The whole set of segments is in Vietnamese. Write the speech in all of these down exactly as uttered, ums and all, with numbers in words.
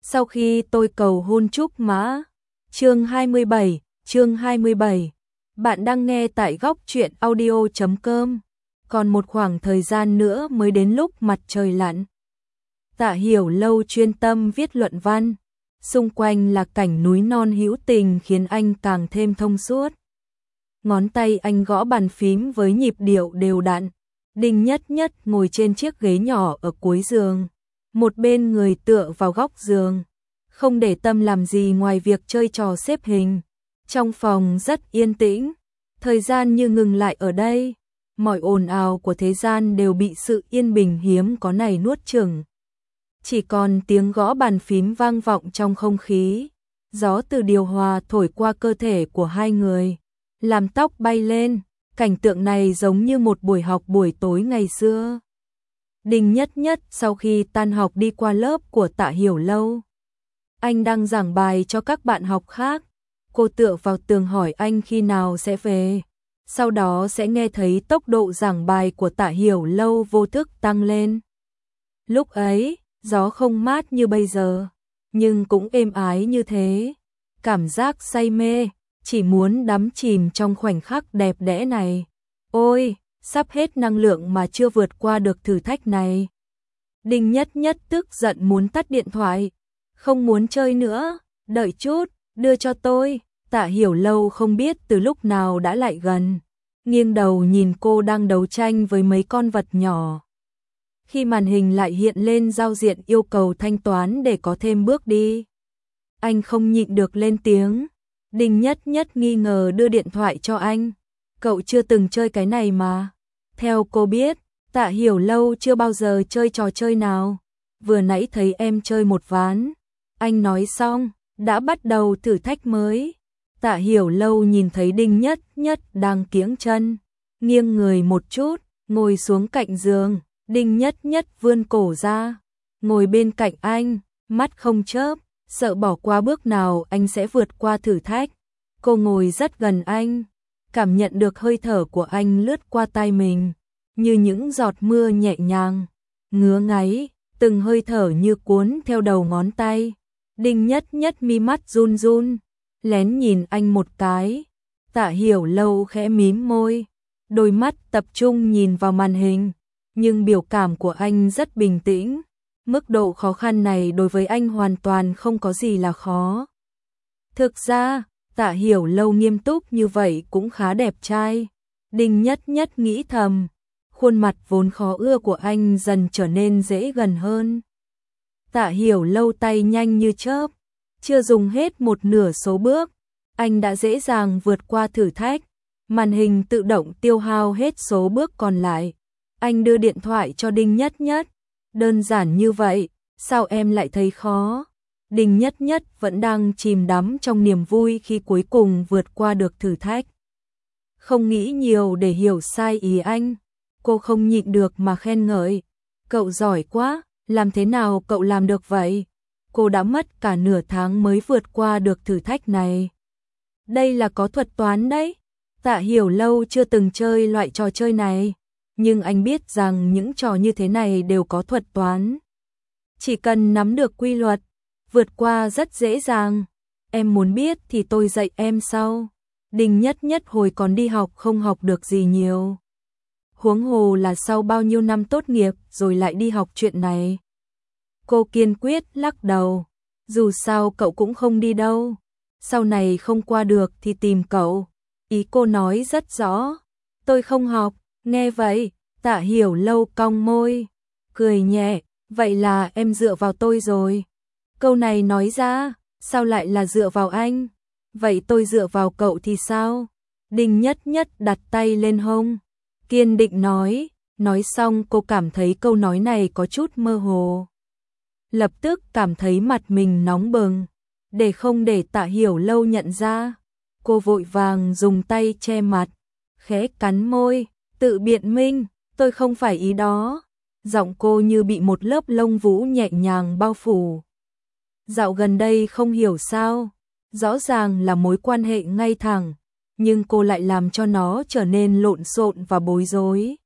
Sau khi tôi cầu hôn Trúc Mã. Chương hai mươi bảy, chương hai mươi bảy. Bạn đang nghe tại góc truyện audio chấm com. Còn một khoảng thời gian nữa mới đến lúc mặt trời lặn. Tạ Hiểu Lâu chuyên tâm viết luận văn, xung quanh là cảnh núi non hữu tình khiến anh càng thêm thông suốt. Ngón tay anh gõ bàn phím với nhịp điệu đều đặn. Đinh Nhất Nhất ngồi trên chiếc ghế nhỏ ở cuối giường, một bên người tựa vào góc giường, không để tâm làm gì ngoài việc chơi trò xếp hình. Trong phòng rất yên tĩnh, thời gian như ngừng lại ở đây, mọi ồn ào của thế gian đều bị sự yên bình hiếm có này nuốt chửng. Chỉ còn tiếng gõ bàn phím vang vọng trong không khí, gió từ điều hòa thổi qua cơ thể của hai người, làm tóc bay lên. Cảnh tượng này giống như một buổi học buổi tối ngày xưa. Đinh Nhất Nhất sau khi tan học đi qua lớp của Tạ Hiểu Lâu. Anh đang giảng bài cho các bạn học khác. Cô tựa vào tường hỏi anh khi nào sẽ về. Sau đó sẽ nghe thấy tốc độ giảng bài của Tạ Hiểu Lâu vô thức tăng lên. Lúc ấy, gió không mát như bây giờ, nhưng cũng êm ái như thế. Cảm giác say mê, chỉ muốn đắm chìm trong khoảnh khắc đẹp đẽ này. Ôi, sắp hết năng lượng mà chưa vượt qua được thử thách này. Đinh Nhất Nhất tức giận muốn tắt điện thoại. Không muốn chơi nữa, đợi chút, đưa cho tôi. Tạ Hiểu Lâu không biết từ lúc nào đã lại gần, nghiêng đầu nhìn cô đang đấu tranh với mấy con vật nhỏ. Khi màn hình lại hiện lên giao diện yêu cầu thanh toán để có thêm bước đi, anh không nhịn được lên tiếng. Đinh Nhất Nhất nghi ngờ đưa điện thoại cho anh. Cậu chưa từng chơi cái này mà. Theo cô biết, Tạ Hiểu Lâu chưa bao giờ chơi trò chơi nào. Vừa nãy thấy em chơi một ván. Anh nói xong, đã bắt đầu thử thách mới. Tạ Hiểu Lâu nhìn thấy Đinh Nhất Nhất đang kiễng chân, nghiêng người một chút, ngồi xuống cạnh giường. Đinh Nhất Nhất vươn cổ ra, ngồi bên cạnh anh, mắt không chớp, sợ bỏ qua bước nào anh sẽ vượt qua thử thách. Cô ngồi rất gần anh, cảm nhận được hơi thở của anh lướt qua tai mình, như những giọt mưa nhẹ nhàng, ngứa ngáy, từng hơi thở như cuốn theo đầu ngón tay. Đinh Nhất Nhất mi mắt run run, lén nhìn anh một cái. Tạ Hiểu Lâu khẽ mím môi, đôi mắt tập trung nhìn vào màn hình, nhưng biểu cảm của anh rất bình tĩnh. Mức độ khó khăn này đối với anh hoàn toàn không có gì là khó. Thực ra, Tạ Hiểu Lâu nghiêm túc như vậy cũng khá đẹp trai. Đinh Nhất Nhất nghĩ thầm, khuôn mặt vốn khó ưa của anh dần trở nên dễ gần hơn. Tạ Hiểu Lâu tay nhanh như chớp, chưa dùng hết một nửa số bước, anh đã dễ dàng vượt qua thử thách. Màn hình tự động tiêu hao hết số bước còn lại. Anh đưa điện thoại cho Đinh Nhất Nhất. Đơn giản như vậy, sao em lại thấy khó? Đinh Nhất Nhất vẫn đang chìm đắm trong niềm vui khi cuối cùng vượt qua được thử thách. Không nghĩ nhiều để hiểu sai ý anh, cô không nhịn được mà khen ngợi. Cậu giỏi quá, làm thế nào cậu làm được vậy? Cô đã mất cả nửa tháng mới vượt qua được thử thách này. Đây là có thuật toán đấy. Tạ Hiểu Lâu chưa từng chơi loại trò chơi này, nhưng anh biết rằng những trò như thế này đều có thuật toán. Chỉ cần nắm được quy luật, vượt qua rất dễ dàng. Em muốn biết thì tôi dạy em sau. Đinh Nhất Nhất hồi còn đi học không học được gì nhiều, huống hồ là sau bao nhiêu năm tốt nghiệp rồi lại đi học chuyện này. Cô kiên quyết lắc đầu. Dù sao cậu cũng không đi đâu, sau này không qua được thì tìm cậu. Ý cô nói rất rõ. Tôi không học. Nghe vậy, Tạ Hiểu Lâu cong môi, cười nhẹ. Vậy là em dựa vào tôi rồi. Câu này nói ra, sao lại là dựa vào anh? Vậy tôi dựa vào cậu thì sao? Đinh Nhất Nhất đặt tay lên hông, kiên định nói. Nói xong cô cảm thấy câu nói này có chút mơ hồ. Lập tức cảm thấy mặt mình nóng bừng. Để không để Tạ Hiểu Lâu nhận ra, cô vội vàng dùng tay che mặt, khẽ cắn môi, tự biện minh. Tôi không phải ý đó. Giọng cô như bị một lớp lông vũ nhẹ nhàng bao phủ. Dạo gần đây không hiểu sao, rõ ràng là mối quan hệ ngay thẳng, nhưng cô lại làm cho nó trở nên lộn xộn và bối rối.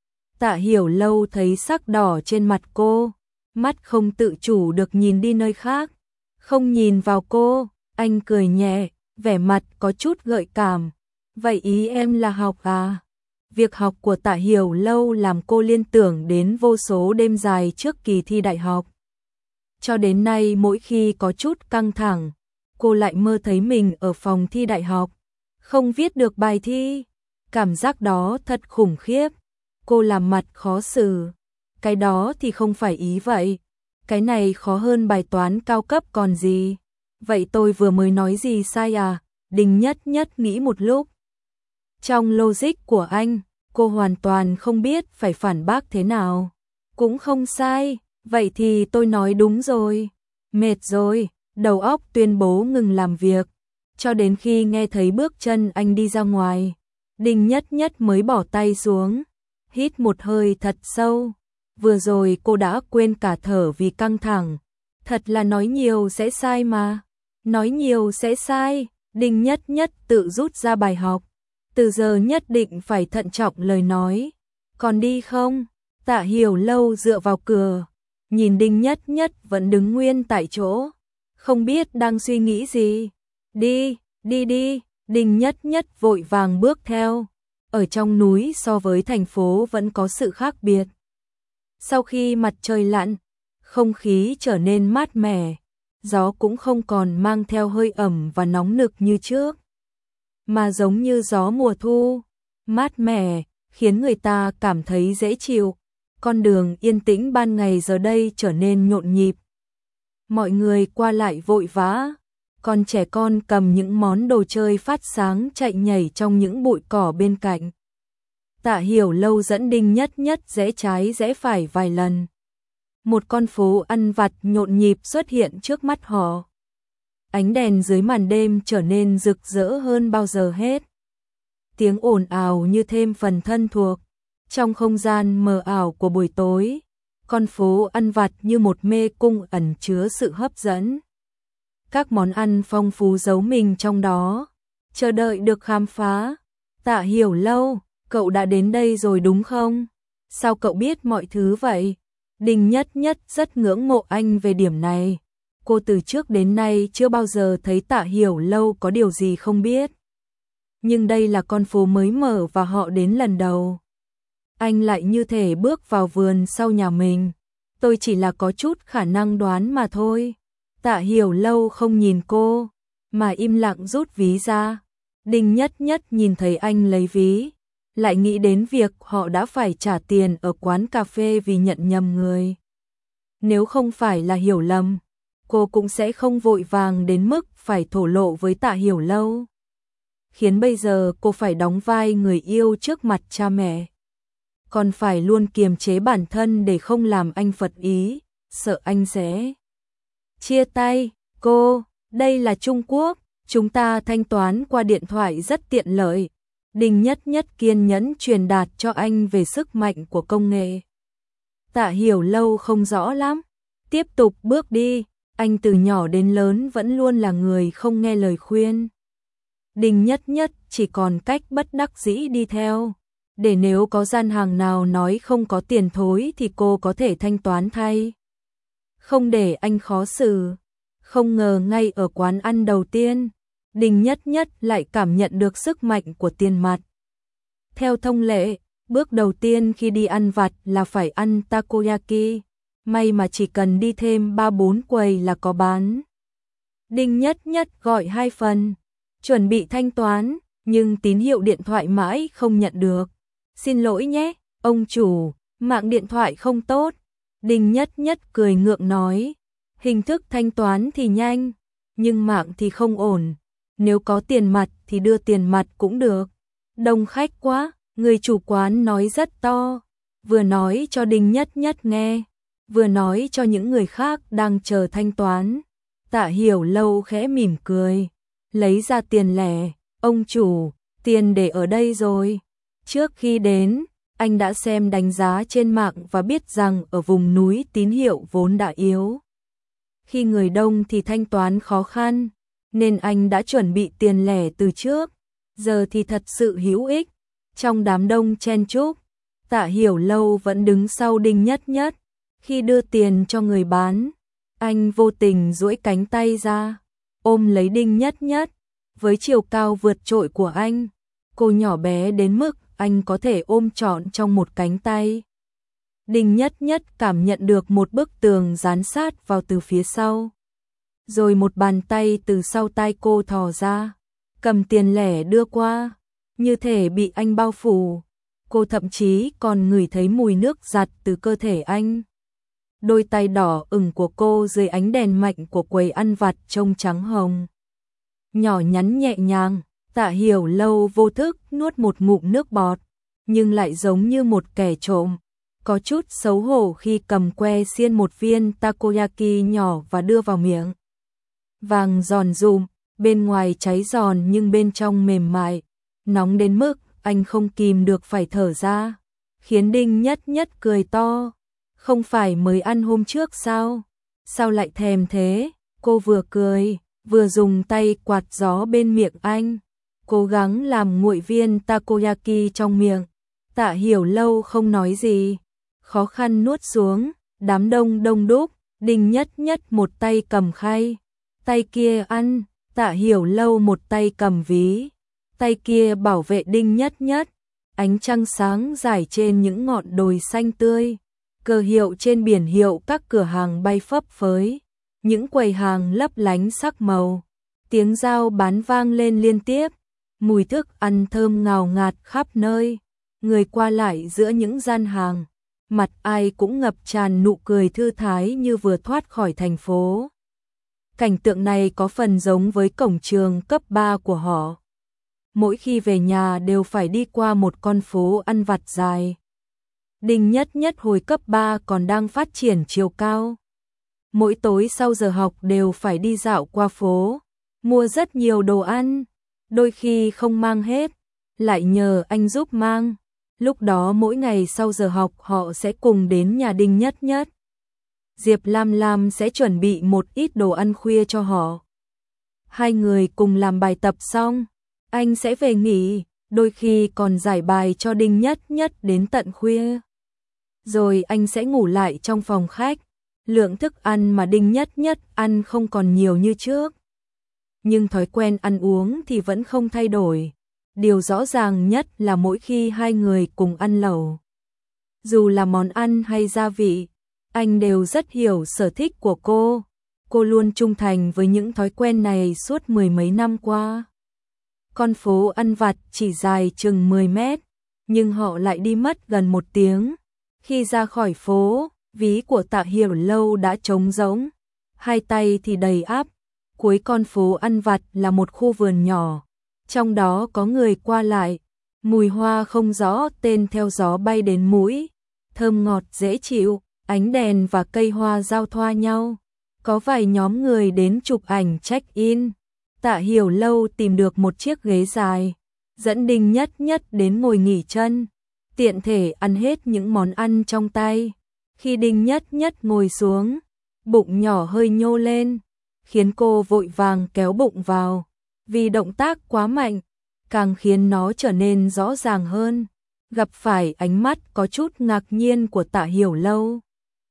Tạ Hiểu Lâu thấy sắc đỏ trên mặt cô, mắt không tự chủ được nhìn đi nơi khác. Không nhìn vào cô, anh cười nhẹ, vẻ mặt có chút gợi cảm. Vậy ý em là học à? Việc học của Tạ Hiểu Lâu làm cô liên tưởng đến vô số đêm dài trước kỳ thi đại học. Cho đến nay mỗi khi có chút căng thẳng, cô lại mơ thấy mình ở phòng thi đại học, không viết được bài thi. Cảm giác đó thật khủng khiếp. Cô làm mặt khó xử. Cái đó thì không phải ý vậy. Cái này khó hơn bài toán cao cấp còn gì. Vậy tôi vừa mới nói gì sai à? Đinh Nhất Nhất nghĩ một lúc. Trong logic của anh, cô hoàn toàn không biết phải phản bác thế nào. Cũng không sai, vậy thì tôi nói đúng rồi. Mệt rồi, đầu óc tuyên bố ngừng làm việc. Cho đến khi nghe thấy bước chân anh đi ra ngoài, Đinh Nhất Nhất mới bỏ tay xuống, hít một hơi thật sâu. Vừa rồi cô đã quên cả thở vì căng thẳng. Thật là nói nhiều sẽ sai mà. Nói nhiều sẽ sai, Đinh Nhất Nhất tự rút ra bài học. Từ giờ nhất định phải thận trọng lời nói. Còn đi không? Tạ Hiểu Lâu dựa vào cửa, nhìn Đinh Nhất Nhất vẫn đứng nguyên tại chỗ, không biết đang suy nghĩ gì. Đi, đi đi, Đinh Nhất Nhất vội vàng bước theo. Ở trong núi so với thành phố vẫn có sự khác biệt. Sau khi mặt trời lặn, không khí trở nên mát mẻ, gió cũng không còn mang theo hơi ẩm và nóng nực như trước, mà giống như gió mùa thu, mát mẻ, khiến người ta cảm thấy dễ chịu. Con đường yên tĩnh ban ngày giờ đây trở nên nhộn nhịp. Mọi người qua lại vội vã, còn trẻ con cầm những món đồ chơi phát sáng chạy nhảy trong những bụi cỏ bên cạnh. Tạ Hiểu Lâu dẫn Đinh Nhất Nhất rẽ trái rẽ phải vài lần. Một con phố ăn vặt nhộn nhịp xuất hiện trước mắt họ. Ánh đèn dưới màn đêm trở nên rực rỡ hơn bao giờ hết. Tiếng ồn ào như thêm phần thân thuộc. Trong không gian mờ ảo của buổi tối, con phố ăn vặt như một mê cung ẩn chứa sự hấp dẫn. Các món ăn phong phú giấu mình trong đó, chờ đợi được khám phá. Tạ Hiểu Lâu, cậu đã đến đây rồi đúng không? Sao cậu biết mọi thứ vậy? Đinh Nhất Nhất rất ngưỡng mộ anh về điểm này. Cô từ trước đến nay chưa bao giờ thấy Tạ Hiểu Lâu có điều gì không biết. Nhưng đây là con phố mới mở và họ đến lần đầu. Anh lại như thể bước vào vườn sau nhà mình. Tôi chỉ là có chút khả năng đoán mà thôi. Tạ Hiểu Lâu không nhìn cô, mà im lặng rút ví ra. Đinh Nhất Nhất nhìn thấy anh lấy ví, lại nghĩ đến việc họ đã phải trả tiền ở quán cà phê vì nhận nhầm người. Nếu không phải là hiểu lầm, cô cũng sẽ không vội vàng đến mức phải thổ lộ với Tạ Hiểu Lâu. Khiến bây giờ cô phải đóng vai người yêu trước mặt cha mẹ. Còn phải luôn kiềm chế bản thân để không làm anh phật ý, sợ anh sẽ chia tay. Cô, đây là Trung Quốc, chúng ta thanh toán qua điện thoại rất tiện lợi. Đinh Nhất Nhất kiên nhẫn truyền đạt cho anh về sức mạnh của công nghệ. Tạ Hiểu Lâu không rõ lắm, tiếp tục bước đi, anh từ nhỏ đến lớn vẫn luôn là người không nghe lời khuyên. Đinh Nhất Nhất chỉ còn cách bất đắc dĩ đi theo, để nếu có gian hàng nào nói không có tiền thối thì cô có thể thanh toán thay. Không để anh khó xử. Không ngờ ngay ở quán ăn đầu tiên, Đinh Nhất Nhất lại cảm nhận được sức mạnh của tiền mặt. Theo thông lệ, bước đầu tiên khi đi ăn vặt là phải ăn takoyaki, may mà chỉ cần đi thêm ba bốn quầy là có bán. Đinh Nhất Nhất gọi hai phần, chuẩn bị thanh toán, nhưng tín hiệu điện thoại mãi không nhận được. Xin lỗi nhé, ông chủ, mạng điện thoại không tốt. Đinh Nhất Nhất cười ngượng nói, hình thức thanh toán thì nhanh, nhưng mạng thì không ổn. Nếu có tiền mặt thì đưa tiền mặt cũng được. Đông khách quá, người chủ quán nói rất to, vừa nói cho Đinh Nhất Nhất nghe, vừa nói cho những người khác đang chờ thanh toán. Tạ Hiểu Lâu khẽ mỉm cười, lấy ra tiền lẻ, ông chủ, tiền để ở đây rồi. Trước khi đến, anh đã xem đánh giá trên mạng và biết rằng ở vùng núi tín hiệu vốn đã yếu. Khi người đông thì thanh toán khó khăn, nên anh đã chuẩn bị tiền lẻ từ trước, giờ thì thật sự hữu ích. Trong đám đông chen chúc, Tạ Hiểu Lâu vẫn đứng sau Đinh Nhất Nhất. Khi đưa tiền cho người bán, Anh vô tình duỗi cánh tay ra, ôm lấy Đinh Nhất Nhất, với chiều cao vượt trội của anh, cô nhỏ bé đến mức anh có thể ôm trọn trong một cánh tay. Đinh Nhất Nhất cảm nhận được một bức tường dán sát vào từ phía sau. Rồi một bàn tay từ sau tai cô thò ra, cầm tiền lẻ đưa qua, như thể bị anh bao phủ. Cô thậm chí còn ngửi thấy mùi nước giặt từ cơ thể anh. Đôi tay đỏ ửng của cô dưới ánh đèn mạnh của quầy ăn vặt trông trắng hồng. Nhỏ nhắn nhẹ nhàng, Tạ Hiểu Lâu vô thức nuốt một ngụm nước bọt, nhưng lại giống như một kẻ trộm, có chút xấu hổ khi cầm que xiên một viên takoyaki nhỏ và đưa vào miệng. Vàng giòn rụm, bên ngoài cháy giòn nhưng bên trong mềm mại, nóng đến mức anh không kìm được phải thở ra, khiến Đinh Nhất Nhất cười to. Không phải mới ăn hôm trước sao? Sao lại thèm thế? Cô vừa cười, vừa dùng tay quạt gió bên miệng anh, cố gắng làm nguội viên takoyaki trong miệng. Tạ Hiểu Lâu không nói gì, khó khăn nuốt xuống. Đám đông đông đúc, Đinh Nhất Nhất một tay cầm khay, tay kia ăn, Tạ Hiểu Lâu một tay cầm ví, tay kia bảo vệ Đinh Nhất Nhất. Ánh trăng sáng rải trên những ngọn đồi xanh tươi, cờ hiệu trên biển hiệu các cửa hàng bay phấp phới, những quầy hàng lấp lánh sắc màu, tiếng dao bán vang lên liên tiếp, mùi thức ăn thơm ngào ngạt khắp nơi, người qua lại giữa những gian hàng, mặt ai cũng ngập tràn nụ cười thư thái như vừa thoát khỏi thành phố. Cảnh tượng này có phần giống với cổng trường cấp ba của họ. Mỗi khi về nhà đều phải đi qua một con phố ăn vặt dài. Đinh Nhất Nhất hồi cấp ba còn đang phát triển chiều cao. Mỗi tối sau giờ học đều phải đi dạo qua phố, mua rất nhiều đồ ăn, đôi khi không mang hết, lại nhờ anh giúp mang. Lúc đó mỗi ngày sau giờ học họ sẽ cùng đến nhà Đinh Nhất Nhất. Diệp Lam Lam sẽ chuẩn bị một ít đồ ăn khuya cho họ. Hai người cùng làm bài tập xong, anh sẽ về nghỉ, đôi khi còn giải bài cho Đinh Nhất Nhất đến tận khuya. Rồi anh sẽ ngủ lại trong phòng khách. Lượng thức ăn mà Đinh Nhất Nhất ăn không còn nhiều như trước, nhưng thói quen ăn uống thì vẫn không thay đổi. Điều rõ ràng nhất là mỗi khi hai người cùng ăn lẩu, dù là món ăn hay gia vị, anh đều rất hiểu sở thích của cô. Cô luôn trung thành với những thói quen này suốt mười mấy năm qua. Con phố ăn vặt chỉ dài chừng mười mét, nhưng họ lại đi mất gần một tiếng. Khi ra khỏi phố, ví của Tạ Hiểu Lâu đã trống rỗng, hai tay thì đầy ắp. Cuối con phố ăn vặt là một khu vườn nhỏ, trong đó có người qua lại, mùi hoa không rõ tên theo gió bay đến mũi, thơm ngọt dễ chịu, ánh đèn và cây hoa giao thoa nhau. Có vài nhóm người đến chụp ảnh check-in. Tạ Hiểu Lâu tìm được một chiếc ghế dài, dẫn Đinh Nhất Nhất đến ngồi nghỉ chân, tiện thể ăn hết những món ăn trong tay. Khi Đinh Nhất Nhất ngồi xuống, bụng nhỏ hơi nhô lên, khiến cô vội vàng kéo bụng vào, vì động tác quá mạnh, càng khiến nó trở nên rõ ràng hơn. Gặp phải ánh mắt có chút ngạc nhiên của Tạ Hiểu Lâu,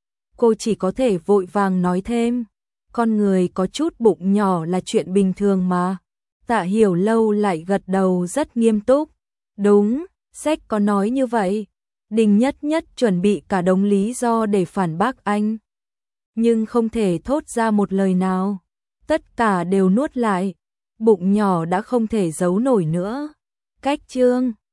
cô chỉ có thể vội vàng nói thêm, con người có chút bụng nhỏ là chuyện bình thường mà. Tạ Hiểu Lâu lại gật đầu rất nghiêm túc, đúng, sách có nói như vậy. Đinh Nhất Nhất chuẩn bị cả đống lý do để phản bác anh, nhưng không thể thốt ra một lời nào, tất cả đều nuốt lại, bụng nhỏ đã không thể giấu nổi nữa. Cách chương